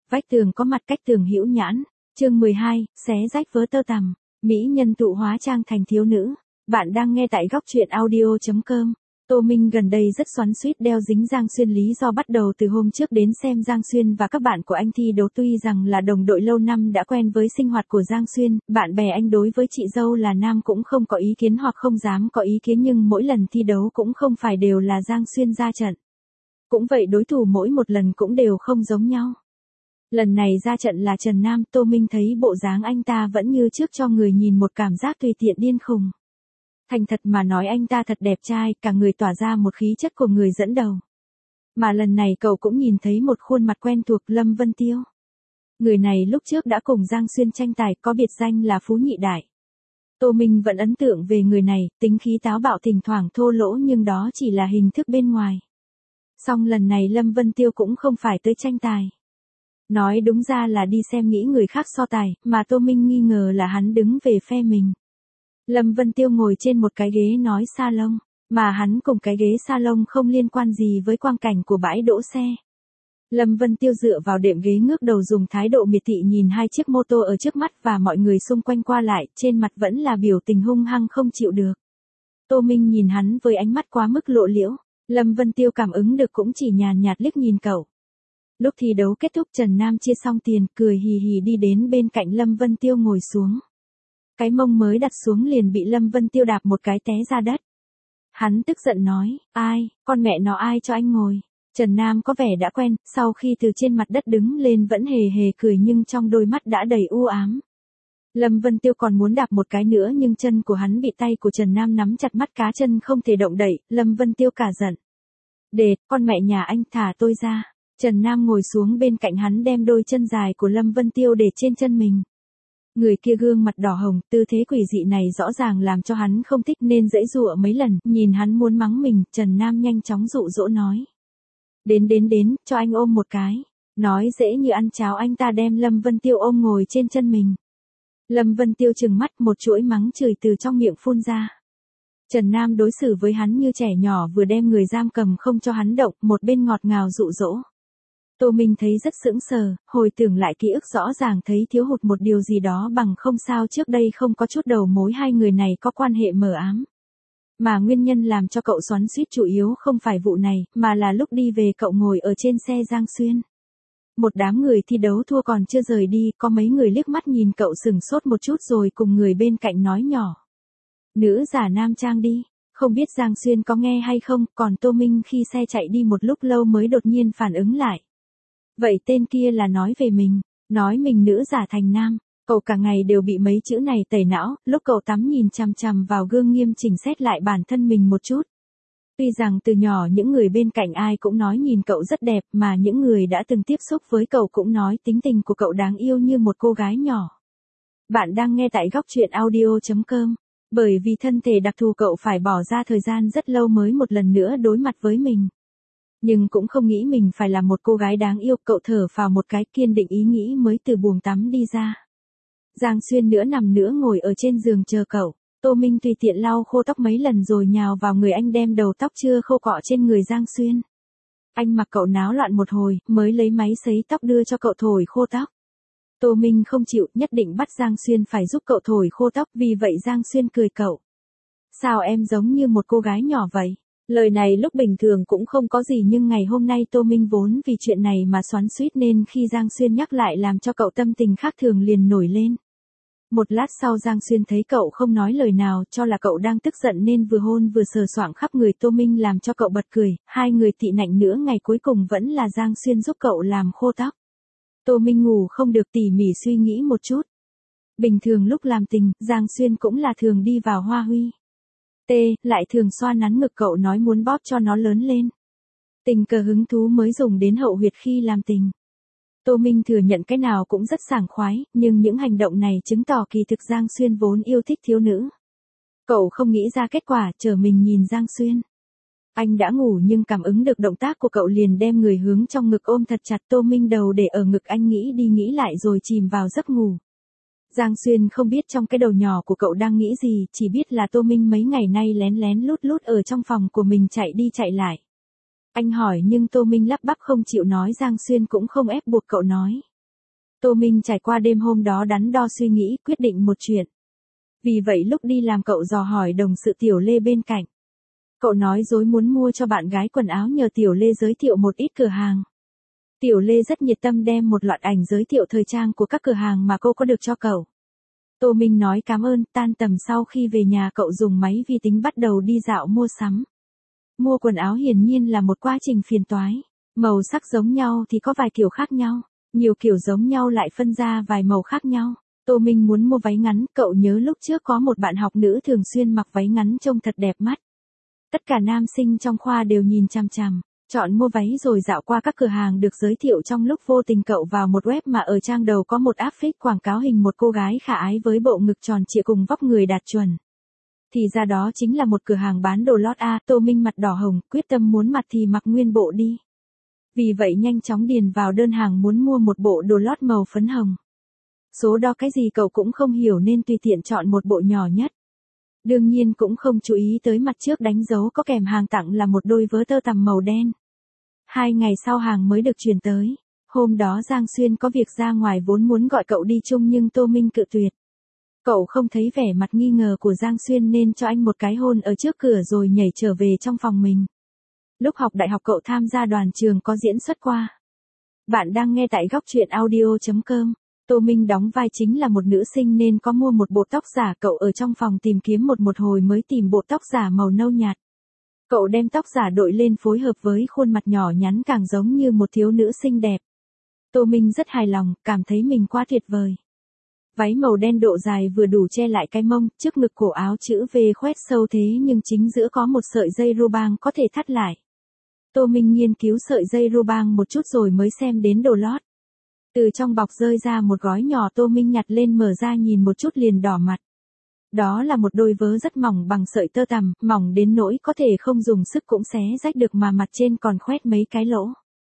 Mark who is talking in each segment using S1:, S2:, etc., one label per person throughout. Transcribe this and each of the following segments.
S1: Vách tường có mặt cách tường hữu nhãn. Chương 12, xé rách vớ tơ tằm. Mỹ nhân tụ hóa trang thành thiếu nữ. Bạn đang nghe tại góc truyện audio.com. Tô Minh gần đây rất xoắn xuýt đeo dính Giang Xuyên, lý do bắt đầu từ hôm trước đến xem Giang Xuyên và các bạn của anh thi đấu. Tuy rằng là đồng đội lâu năm đã quen với sinh hoạt của Giang Xuyên, bạn bè anh đối với chị dâu là nam cũng không có ý kiến hoặc không dám có ý kiến, nhưng mỗi lần thi đấu cũng không phải đều là Giang Xuyên ra trận. Cũng vậy, đối thủ mỗi một lần cũng đều không giống nhau. Lần này ra trận là Trần Nam. Tô Minh thấy bộ dáng anh ta vẫn như trước, cho người nhìn một cảm giác tùy tiện điên khùng. Thành thật mà nói, anh ta thật đẹp trai, cả người tỏa ra một khí chất của người dẫn đầu. Mà lần này cậu cũng nhìn thấy một khuôn mặt quen thuộc, Lâm Vân Tiêu. Người này lúc trước đã cùng Giang Xuyên tranh tài, có biệt danh là Phú Nhị Đại. Tô Minh vẫn ấn tượng về người này, tính khí táo bạo, thỉnh thoảng thô lỗ, nhưng đó chỉ là hình thức bên ngoài. Song lần này Lâm Vân Tiêu cũng không phải tới tranh tài. Nói đúng ra là đi xem nghĩ người khác so tài, mà Tô Minh nghi ngờ là hắn đứng về phe mình. Lâm Vân Tiêu ngồi trên một cái ghế nói salon, mà hắn cùng cái ghế salon không liên quan gì với quang cảnh của bãi đỗ xe. Lâm Vân Tiêu dựa vào đệm ghế, ngước đầu dùng thái độ miệt thị nhìn hai chiếc mô tô ở trước mắt và mọi người xung quanh qua lại, trên mặt vẫn là biểu tình hung hăng không chịu được. Tô Minh nhìn hắn với ánh mắt quá mức lộ liễu, Lâm Vân Tiêu cảm ứng được cũng chỉ nhàn nhạt liếc nhìn cậu. Lúc thi đấu kết thúc, Trần Nam chia xong tiền, cười hì hì đi đến bên cạnh Lâm Vân Tiêu ngồi xuống. Cái mông mới đặt xuống liền bị Lâm Vân Tiêu đạp một cái té ra đất. Hắn tức giận nói, ai, con mẹ nó ai cho anh ngồi. Trần Nam có vẻ đã quen, sau khi từ trên mặt đất đứng lên vẫn hề hề cười, nhưng trong đôi mắt đã đầy u ám. Lâm Vân Tiêu còn muốn đạp một cái nữa, nhưng chân của hắn bị tay của Trần Nam nắm chặt, mắt cá chân không thể động đậy. Lâm Vân Tiêu cả giận. Đệt, con mẹ nhà anh, thả tôi ra. Trần Nam ngồi xuống bên cạnh hắn, đem đôi chân dài của Lâm Vân Tiêu để trên chân mình. Người kia gương mặt đỏ hồng, tư thế quỷ dị này rõ ràng làm cho hắn không thích nên giãy giụa mấy lần. Nhìn hắn muốn mắng mình, Trần Nam nhanh chóng dụ dỗ nói. Đến, cho anh ôm một cái. Nói dễ như ăn cháo, anh ta đem Lâm Vân Tiêu ôm ngồi trên chân mình. Lâm Vân Tiêu trừng mắt, một chuỗi mắng chửi từ trong miệng phun ra. Trần Nam đối xử với hắn như trẻ nhỏ, vừa đem người giam cầm không cho hắn động, một bên ngọt ngào dụ dỗ. Tô Minh thấy rất sững sờ, hồi tưởng lại ký ức rõ ràng thấy thiếu hụt một điều gì đó, bằng không sao trước đây không có chút đầu mối hai người này có quan hệ mờ ám. Mà nguyên nhân làm cho cậu xoắn xuýt chủ yếu không phải vụ này, mà là lúc đi về cậu ngồi ở trên xe Giang Xuyên. Một đám người thi đấu thua còn chưa rời đi, có mấy người liếc mắt nhìn cậu sừng sốt một chút rồi cùng người bên cạnh nói nhỏ. Nữ giả nam trang đi. Không biết Giang Xuyên có nghe hay không, còn Tô Minh khi xe chạy đi một lúc lâu mới đột nhiên phản ứng lại. Vậy tên kia là nói về mình, nói mình nữ giả thành nam. Cậu cả ngày đều bị mấy chữ này tẩy não, lúc cậu tắm nhìn chằm chằm vào gương nghiêm chỉnh xét lại bản thân mình một chút. Tuy rằng từ nhỏ những người bên cạnh ai cũng nói nhìn cậu rất đẹp, mà những người đã từng tiếp xúc với cậu cũng nói tính tình của cậu đáng yêu như một cô gái nhỏ. Bạn đang nghe tại góc truyện audio.com. Bởi vì thân thể đặc thù, cậu phải bỏ ra thời gian rất lâu mới một lần nữa đối mặt với mình. Nhưng cũng không nghĩ mình phải là một cô gái đáng yêu, cậu thở phào một cái, kiên định ý nghĩ mới từ buồng tắm đi ra. Giang Xuyên nữa nằm nữa ngồi ở trên giường chờ cậu. Tô Minh tùy tiện lau khô tóc mấy lần rồi nhào vào người anh, đem đầu tóc chưa khô cọ trên người Giang Xuyên. Anh mặc cậu náo loạn một hồi, mới lấy máy sấy tóc đưa cho cậu thổi khô tóc. Tô Minh không chịu, nhất định bắt Giang Xuyên phải giúp cậu thổi khô tóc, vì vậy Giang Xuyên cười cậu. Sao em giống như một cô gái nhỏ vậy? Lời này lúc bình thường cũng không có gì, nhưng ngày hôm nay Tô Minh vốn vì chuyện này mà xoắn xuýt, nên khi Giang Xuyên nhắc lại làm cho cậu tâm tình khác thường liền nổi lên. Một lát sau Giang Xuyên thấy cậu không nói lời nào, cho là cậu đang tức giận nên vừa hôn vừa sờ soạng khắp người Tô Minh làm cho cậu bật cười. Hai người tị nạnh nữa, ngày cuối cùng vẫn là Giang Xuyên giúp cậu làm khô tóc. Tô Minh ngủ không được, tỉ mỉ suy nghĩ một chút. Bình thường lúc làm tình, Giang Xuyên cũng là thường đi vào Hoa Huy. Lại thường xoa nắn ngực cậu, nói muốn bóp cho nó lớn lên. Tình cờ hứng thú mới dùng đến hậu huyệt khi làm tình. Tô Minh thừa nhận cái nào cũng rất sảng khoái, nhưng những hành động này chứng tỏ kỳ thực Giang Xuyên vốn yêu thích thiếu nữ. Cậu không nghĩ ra kết quả, chờ mình nhìn Giang Xuyên. Anh đã ngủ nhưng cảm ứng được động tác của cậu liền đem người hướng trong ngực ôm thật chặt. Tô Minh đầu để ở ngực anh, nghĩ đi nghĩ lại rồi chìm vào giấc ngủ. Giang Xuyên không biết trong cái đầu nhỏ của cậu đang nghĩ gì, chỉ biết là Tô Minh mấy ngày nay lén lén lút lút ở trong phòng của mình chạy đi chạy lại. Anh hỏi nhưng Tô Minh lắp bắp không chịu nói, Giang Xuyên cũng không ép buộc cậu nói. Tô Minh trải qua đêm hôm đó đắn đo suy nghĩ, quyết định một chuyện. Vì vậy lúc đi làm cậu dò hỏi đồng sự Tiểu Lê bên cạnh. Cậu nói dối muốn mua cho bạn gái quần áo nhờ Tiểu Lê giới thiệu một ít cửa hàng. Tiểu Lê rất nhiệt tâm đem một loạt ảnh giới thiệu thời trang của các cửa hàng mà cô có được cho cậu. Tô Minh nói cảm ơn, tan tầm sau khi về nhà cậu dùng máy vi tính bắt đầu đi dạo mua sắm. Mua quần áo hiển nhiên là một quá trình phiền toái. Màu sắc giống nhau thì có vài kiểu khác nhau, nhiều kiểu giống nhau lại phân ra vài màu khác nhau. Tô Minh muốn mua váy ngắn, cậu nhớ lúc trước có một bạn học nữ thường xuyên mặc váy ngắn trông thật đẹp mắt. Tất cả nam sinh trong khoa đều nhìn chằm chằm, chọn mua váy rồi dạo qua các cửa hàng được giới thiệu trong lúc vô tình cậu vào một web mà ở trang đầu có một áp phích quảng cáo hình một cô gái khả ái với bộ ngực tròn trịa cùng vóc người đạt chuẩn. Thì ra đó chính là một cửa hàng bán đồ lót a. Tô Minh mặt đỏ hồng, quyết tâm muốn mặc thì mặc nguyên bộ đi. Vì vậy nhanh chóng điền vào đơn hàng muốn mua một bộ đồ lót màu phấn hồng. Số đo cái gì cậu cũng không hiểu nên tùy tiện chọn một bộ nhỏ nhất. Đương nhiên cũng không chú ý tới mặt trước đánh dấu có kèm hàng tặng là một đôi vớ tơ tằm màu đen. 2 ngày sau hàng mới được chuyển tới. Hôm đó Giang Xuyên có việc ra ngoài vốn muốn gọi cậu đi chung nhưng Tô Minh cự tuyệt. Cậu không thấy vẻ mặt nghi ngờ của Giang Xuyên nên cho anh một cái hôn ở trước cửa rồi nhảy trở về trong phòng mình. Lúc học đại học cậu tham gia đoàn trường có diễn xuất qua. Bạn đang nghe tại góc truyện audio.com. Tô Minh đóng vai chính là một nữ sinh nên có mua một bộ tóc giả, cậu ở trong phòng tìm kiếm một hồi mới tìm bộ tóc giả màu nâu nhạt. Cậu đem tóc giả đội lên phối hợp với khuôn mặt nhỏ nhắn càng giống như một thiếu nữ xinh đẹp. Tô Minh rất hài lòng, cảm thấy mình quá tuyệt vời. Váy màu đen độ dài vừa đủ che lại cái mông, trước ngực cổ áo chữ V khoét sâu thế nhưng chính giữa có một sợi dây ruban có thể thắt lại. Tô Minh nghiên cứu sợi dây ruban một chút rồi mới xem đến đồ lót. Từ trong bọc rơi ra một gói nhỏ, Tô Minh nhặt lên mở ra nhìn một chút liền đỏ mặt. Đó là một đôi vớ rất mỏng bằng sợi tơ tằm, mỏng đến nỗi có thể không dùng sức cũng xé rách được mà mặt trên còn khoét mấy cái lỗ.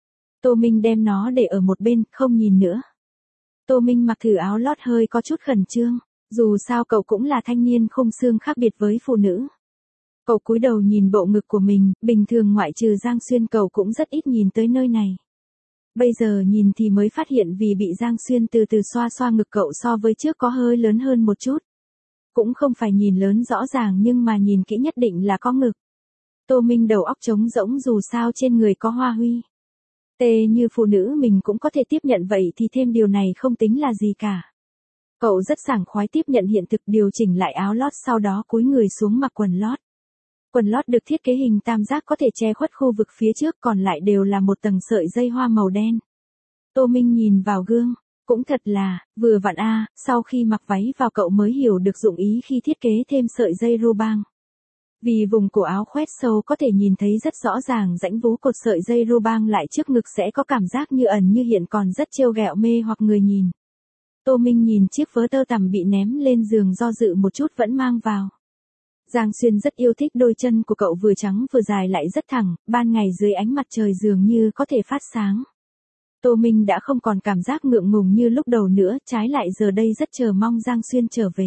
S1: Tô Minh đem nó để ở một bên, không nhìn nữa. Tô Minh mặc thử áo lót hơi có chút khẩn trương, dù sao cậu cũng là thanh niên khung xương khác biệt với phụ nữ. Cậu cúi đầu nhìn bộ ngực của mình, bình thường ngoại trừ Giang Xuyên cậu cũng rất ít nhìn tới nơi này. Bây giờ nhìn thì mới phát hiện vì bị Giang Xuyên từ từ xoa xoa ngực cậu so với trước có hơi lớn hơn một chút. Cũng không phải nhìn lớn rõ ràng nhưng mà nhìn kỹ nhất định là có ngực. Tô Minh đầu óc trống rỗng dù sao trên người có hoa huy. Tê như phụ nữ mình cũng có thể tiếp nhận vậy thì thêm điều này không tính là gì cả. Cậu rất sảng khoái tiếp nhận hiện thực, điều chỉnh lại áo lót sau đó cúi người xuống mặc quần lót. Quần lót được thiết kế hình tam giác có thể che khuất khu vực phía trước còn lại đều là một tầng sợi dây hoa màu đen. Tô Minh nhìn vào gương, cũng thật là, vừa vặn a. Sau khi mặc váy vào cậu mới hiểu được dụng ý khi thiết kế thêm sợi dây ruban. Vì vùng cổ áo khoét sâu có thể nhìn thấy rất rõ ràng rãnh vú cột sợi dây ruban lại trước ngực sẽ có cảm giác như ẩn như hiện còn rất trêu ghẹo mê hoặc người nhìn. Tô Minh nhìn chiếc vớ tơ tằm bị ném lên giường do dự một chút vẫn mang vào. Giang Xuyên rất yêu thích đôi chân của cậu vừa trắng vừa dài lại rất thẳng, ban ngày dưới ánh mặt trời dường như có thể phát sáng. Tô Minh đã không còn cảm giác ngượng ngùng như lúc đầu nữa, trái lại giờ đây rất chờ mong Giang Xuyên trở về.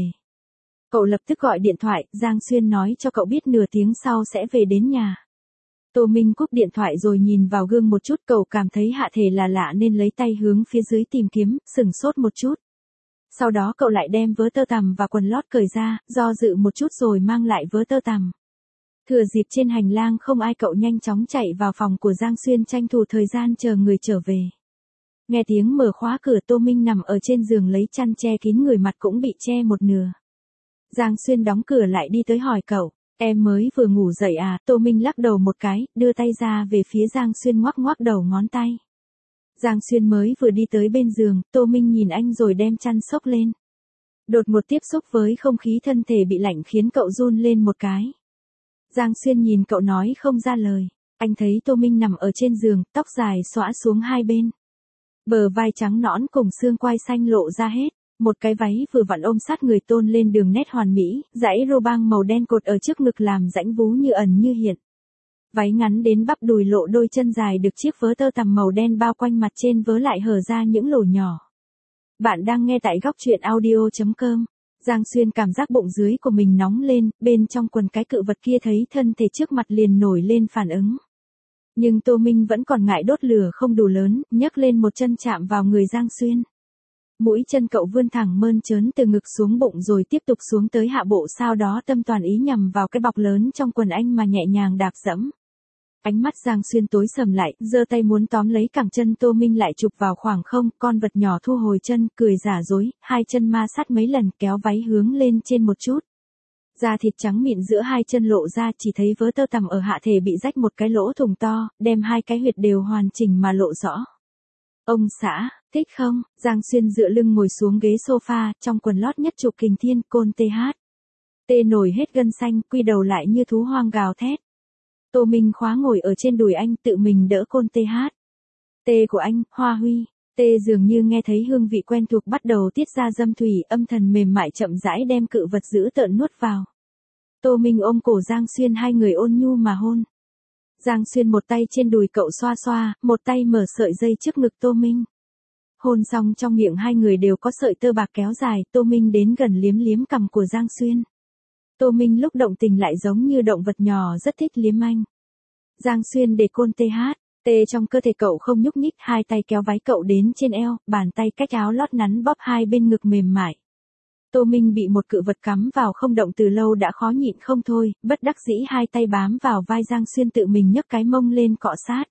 S1: Cậu lập tức gọi điện thoại, Giang Xuyên nói cho cậu biết nửa tiếng sau sẽ về đến nhà. Tô Minh cúp điện thoại rồi nhìn vào gương một chút, cậu cảm thấy hạ thể là lạ nên lấy tay hướng phía dưới tìm kiếm, sửng sốt một chút. Sau đó cậu lại đem vớ tơ tằm và quần lót cởi ra, do dự một chút rồi mang lại vớ tơ tằm. Thừa dịp trên hành lang không ai cậu nhanh chóng chạy vào phòng của Giang Xuyên tranh thủ thời gian chờ người trở về. Nghe tiếng mở khóa cửa, Tô Minh nằm ở trên giường lấy chăn che kín người, mặt cũng bị che một nửa. Giang Xuyên đóng cửa lại đi tới hỏi cậu, em mới vừa ngủ dậy à? Tô Minh lắc đầu một cái, đưa tay ra về phía Giang Xuyên ngoắc ngoắc đầu ngón tay. Giang Xuyên mới vừa đi tới bên giường, Tô Minh nhìn anh rồi đem chăn xốc lên. Đột ngột tiếp xúc với không khí thân thể bị lạnh khiến cậu run lên một cái. Giang Xuyên nhìn cậu nói không ra lời, anh thấy Tô Minh nằm ở trên giường, tóc dài xõa xuống hai bên. Bờ vai trắng nõn cùng xương quai xanh lộ ra hết, một cái váy vừa vặn ôm sát người tôn lên đường nét hoàn mỹ, dãy ruban màu đen cột ở trước ngực làm rãnh vú như ẩn như hiện. Váy ngắn đến bắp đùi lộ đôi chân dài được chiếc vớ tơ tằm màu đen bao quanh, mặt trên vớ lại hở ra những lỗ nhỏ. Bạn đang nghe tại góc truyện audio.com. Giang Xuyên cảm giác bụng dưới của mình nóng lên, bên trong quần cái cự vật kia thấy thân thể trước mặt liền nổi lên phản ứng. Nhưng Tô Minh vẫn còn ngại đốt lửa không đủ lớn, nhấc lên một chân chạm vào người Giang Xuyên. Mũi chân cậu vươn thẳng mơn trớn từ ngực xuống bụng rồi tiếp tục xuống tới hạ bộ, sau đó tâm toàn ý nhằm vào cái bọc lớn trong quần anh mà nhẹ nhàng đạp dẫm. Ánh mắt Giang Xuyên tối sầm lại, giơ tay muốn tóm lấy cẳng chân Tô Minh lại chụp vào khoảng không, con vật nhỏ thu hồi chân, cười giả dối, hai chân ma sát mấy lần kéo váy hướng lên trên một chút. Da thịt trắng mịn giữa hai chân lộ ra, chỉ thấy vớ tơ tằm ở hạ thể bị rách một cái lỗ thủng to, đem hai cái huyệt đều hoàn chỉnh mà lộ rõ. Ông xã, thích không? Giang Xuyên dựa lưng ngồi xuống ghế sofa, trong quần lót nhất chụp kình thiên, côn TH. Tê nổi hết gân xanh, quy đầu lại như thú hoang gào thét. Tô Minh khóa ngồi ở trên đùi anh, tự mình đỡ côn TH. Tê của anh, Hoa Huy. Tê dường như nghe thấy hương vị quen thuộc bắt đầu tiết ra dâm thủy, âm thần mềm mại chậm rãi đem cự vật dữ tợn nuốt vào. Tô Minh ôm cổ Giang Xuyên, hai người ôn nhu mà hôn. Giang Xuyên một tay trên đùi cậu xoa xoa, một tay mở sợi dây trước ngực Tô Minh. Hôn xong trong miệng hai người đều có sợi tơ bạc kéo dài, Tô Minh đến gần liếm liếm cằm của Giang Xuyên. Tô Minh lúc động tình lại giống như động vật nhỏ rất thích liếm anh. Giang Xuyên để côn TH. Tê trong cơ thể cậu không nhúc nhích, hai tay kéo váy cậu đến trên eo, bàn tay cách áo lót nắn bóp hai bên ngực mềm mại. Tô Minh bị một cự vật cắm vào không động từ lâu đã khó nhịn không thôi, bất đắc dĩ hai tay bám vào vai Giang Xuyên tự mình nhấc cái mông lên cọ sát.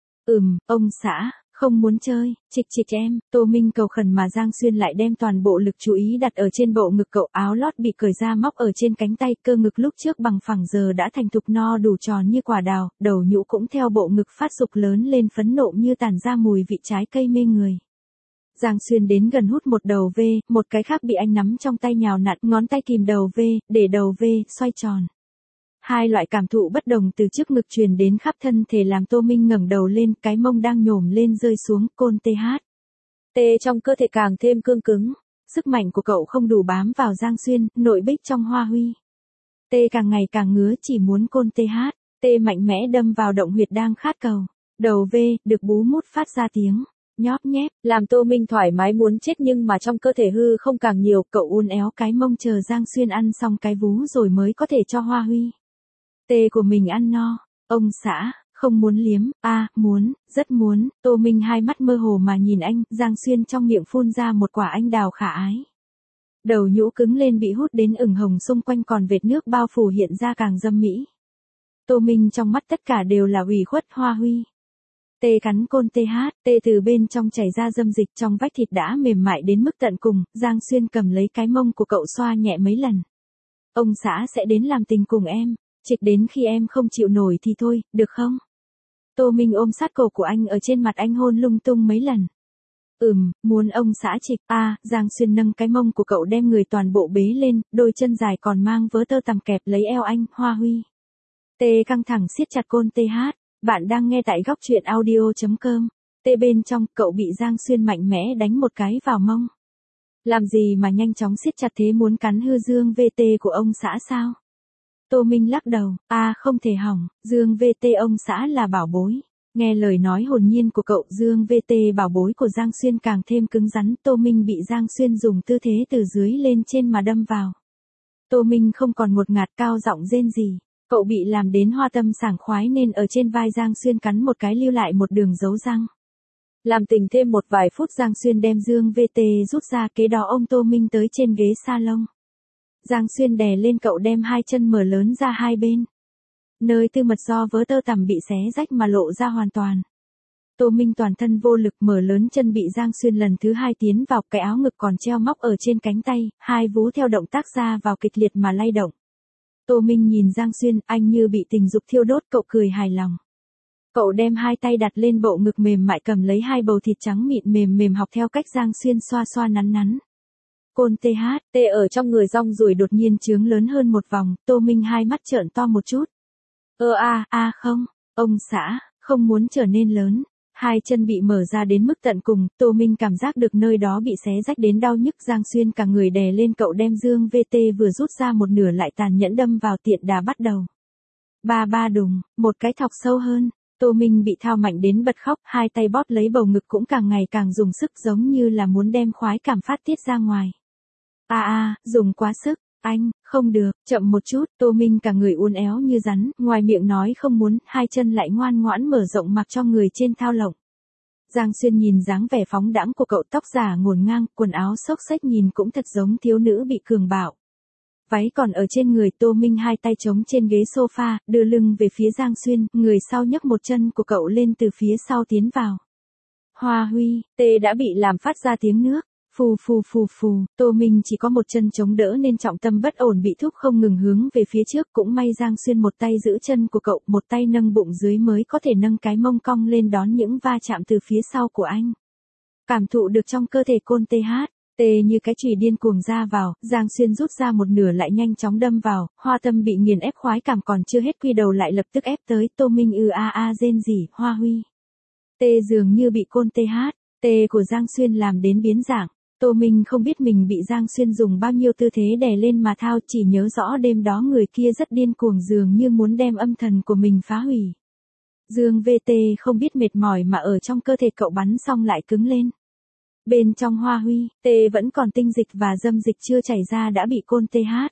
S1: Ông xã, không muốn chơi, chịch em, Tô Minh cầu khẩn mà Giang Xuyên lại đem toàn bộ lực chú ý đặt ở trên bộ ngực cậu, áo lót bị cởi ra móc ở trên cánh tay, cơ ngực lúc trước bằng phẳng giờ đã thành thục no đủ tròn như quả đào, đầu nhũ cũng theo bộ ngực phát dục lớn lên phấn nộ như tản ra mùi vị trái cây mê người. Giang Xuyên đến gần hút một đầu V, một cái khác bị anh nắm trong tay nhào nặn, ngón tay kìm đầu V, để đầu V, xoay tròn. Hai loại cảm thụ bất đồng từ trước ngực truyền đến khắp thân thể làm Tô Minh ngẩng đầu lên, cái mông đang nhổm lên rơi xuống, côn TH. Tê trong cơ thể càng thêm cương cứng, sức mạnh của cậu không đủ bám vào Giang Xuyên, nội bích trong Hoa Huy. Tê càng ngày càng ngứa chỉ muốn côn TH, Tê mạnh mẽ đâm vào động huyệt đang khát cầu, đầu V, được bú mút phát ra tiếng nhóp nhép, làm Tô Minh thoải mái muốn chết nhưng mà trong cơ thể hư không càng nhiều, cậu uốn éo cái mông chờ Giang Xuyên ăn xong cái vú rồi mới có thể cho Hoa Huy. Tê của mình ăn no, ông xã, không muốn liếm, muốn, rất muốn, Tô Minh hai mắt mơ hồ mà nhìn anh, Giang Xuyên trong miệng phun ra một quả anh đào khả ái. Đầu nhũ cứng lên bị hút đến ửng hồng xung quanh còn vệt nước bao phủ hiện ra càng dâm mỹ. Tô Minh trong mắt tất cả đều là ủy khuất Hoa Huy. Tê cắn côn TH, Tê từ bên trong chảy ra dâm dịch trong vách thịt đã mềm mại đến mức tận cùng, Giang Xuyên cầm lấy cái mông của cậu xoa nhẹ mấy lần. Ông xã sẽ đến làm tình cùng em, trịch đến khi em không chịu nổi thì thôi, được không? Tô Minh ôm sát cổ của anh ở trên mặt anh hôn lung tung mấy lần. Muốn ông xã trịch, Giang Xuyên nâng cái mông của cậu đem người toàn bộ bế lên, đôi chân dài còn mang vớ tơ tằm kẹp lấy eo anh, Hoa Huy. Tê căng thẳng siết chặt côn TH. Bạn đang nghe tại góc truyện audio.com. Tê bên trong, cậu bị Giang Xuyên mạnh mẽ đánh một cái vào mông. Làm gì mà nhanh chóng siết chặt thế, muốn cắn hư dương VT của ông xã sao? Tô Minh lắc đầu, không thể hỏng, dương VT ông xã là bảo bối. Nghe lời nói hồn nhiên của cậu, dương VT bảo bối của Giang Xuyên càng thêm cứng rắn, Tô Minh bị Giang Xuyên dùng tư thế từ dưới lên trên mà đâm vào. Tô Minh không còn ngột ngạt cao giọng rên gì. Cậu bị làm đến hoa tâm sảng khoái nên ở trên vai Giang Xuyên cắn một cái lưu lại một đường dấu răng. Làm tình thêm một vài phút Giang Xuyên đem dương VT rút ra, kế đó ôm Tô Minh tới trên ghế salon. Giang Xuyên đè lên cậu đem hai chân mở lớn ra hai bên. Nơi tư mật do vớ tơ tằm bị xé rách mà lộ ra hoàn toàn. Tô Minh toàn thân vô lực mở lớn chân bị Giang Xuyên lần thứ hai tiến vào, cái áo ngực còn treo móc ở trên cánh tay, hai vú theo động tác ra vào kịch liệt mà lay động. Tô Minh nhìn Giang Xuyên, anh như bị tình dục thiêu đốt, cậu cười hài lòng. Cậu đem hai tay đặt lên bộ ngực mềm mại cầm lấy hai bầu thịt trắng mịn mềm mềm học theo cách Giang Xuyên xoa xoa nắn nắn. Côn TH, Tê ở trong người rong ruổi đột nhiên trướng lớn hơn một vòng, Tô Minh hai mắt trợn to một chút. Không, ông xã, không muốn trở nên lớn. Hai chân bị mở ra đến mức tận cùng, Tô Minh cảm giác được nơi đó bị xé rách đến đau nhức, Giang Xuyên cả người đè lên cậu đem dương VT vừa rút ra một nửa lại tàn nhẫn đâm vào, tiện đà bắt đầu. Ba đùng, một cái thọc sâu hơn, Tô Minh bị thao mạnh đến bật khóc, hai tay bóp lấy bầu ngực cũng càng ngày càng dùng sức giống như là muốn đem khoái cảm phát tiết ra ngoài. Dùng quá sức. Anh, không được, chậm một chút, Tô Minh cả người uốn éo như rắn, ngoài miệng nói không muốn, hai chân lại ngoan ngoãn mở rộng mặc cho người trên thao lộng. Giang Xuyên nhìn dáng vẻ phóng đãng của cậu, tóc giả ngổn ngang, quần áo xốc xếch nhìn cũng thật giống thiếu nữ bị cường bạo. Váy còn ở trên người. Tô Minh hai tay chống trên ghế sofa, đưa lưng về phía Giang Xuyên, người sau nhấc một chân của cậu lên từ phía sau tiến vào. Hoa Huy, tê đã bị làm phát ra tiếng nước. Phù phù phù phù, Tô Minh chỉ có một chân chống đỡ nên trọng tâm bất ổn bị thúc không ngừng hướng về phía trước. Cũng may Giang Xuyên một tay giữ chân của cậu, một tay nâng bụng dưới mới có thể nâng cái mông cong lên đón những va chạm từ phía sau của anh. Cảm thụ được trong cơ thể côn tê như cái chùy điên cuồng ra vào. Giang Xuyên rút ra một nửa lại nhanh chóng đâm vào. Hoa Tâm bị nghiền ép, khoái cảm còn chưa hết quy đầu lại lập tức ép tới. Tô Minh rên rỉ. Hoa Huy, tê dường như bị côn tê của Giang Xuyên làm đến biến dạng. Tô Minh không biết mình bị Giang Xuyên dùng bao nhiêu tư thế đè lên mà thao, chỉ nhớ rõ đêm đó người kia rất điên cuồng, dường như muốn đem âm thần của mình phá hủy. Dương VT không biết mệt mỏi mà ở trong cơ thể cậu bắn xong lại cứng lên. Bên trong Hoa Huy, tê vẫn còn tinh dịch và dâm dịch chưa chảy ra đã bị côn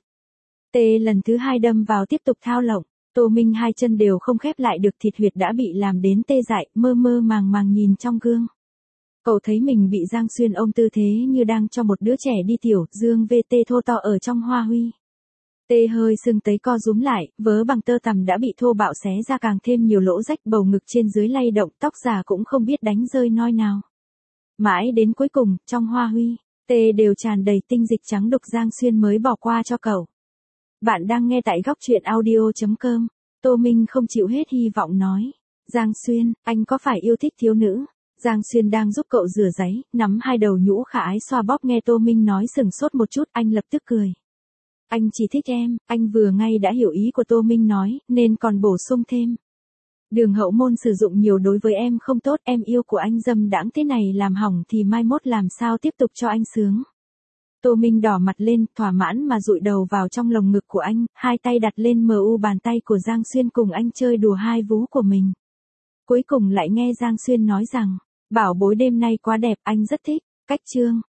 S1: tê lần thứ hai đâm vào tiếp tục thao lộng. Tô Minh hai chân đều không khép lại được, thịt huyệt đã bị làm đến tê dại, mơ mơ màng màng nhìn trong gương. Cậu thấy mình bị Giang Xuyên ôm tư thế như đang cho một đứa trẻ đi tiểu. Dương VT thô to ở trong Hoa Huy. Tê hơi sưng tấy co rúm lại, vớ bằng tơ tằm đã bị thô bạo xé ra càng thêm nhiều lỗ rách, bầu ngực trên dưới lay động, tóc giả cũng không biết đánh rơi noi nào. Mãi đến cuối cùng, trong Hoa Huy, tê đều tràn đầy tinh dịch trắng đục, Giang Xuyên mới bỏ qua cho cậu. Bạn đang nghe tại góc truyện audio.com. Tô Minh không chịu hết hy vọng nói. Giang Xuyên, anh có phải yêu thích thiếu nữ? Giang Xuyên đang giúp cậu rửa giấy, nắm hai đầu nhũ khả ái xoa bóp, nghe Tô Minh nói sừng sốt một chút, anh lập tức cười. Anh chỉ thích em, anh vừa ngay đã hiểu ý của Tô Minh nói, nên còn bổ sung thêm. Đường hậu môn sử dụng nhiều đối với em không tốt, em yêu của anh dâm đãng thế này làm hỏng thì mai mốt làm sao tiếp tục cho anh sướng. Tô Minh đỏ mặt lên, thỏa mãn mà dụi đầu vào trong lồng ngực của anh, hai tay đặt lên bàn tay của Giang Xuyên cùng anh chơi đùa hai vú của mình. Cuối cùng lại nghe Giang Xuyên nói rằng, bảo bối đêm nay quá đẹp, anh rất thích. Cách chương